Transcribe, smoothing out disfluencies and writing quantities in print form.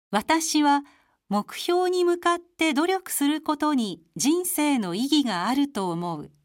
私は目標に向かって努力することに人生の意義があると思う。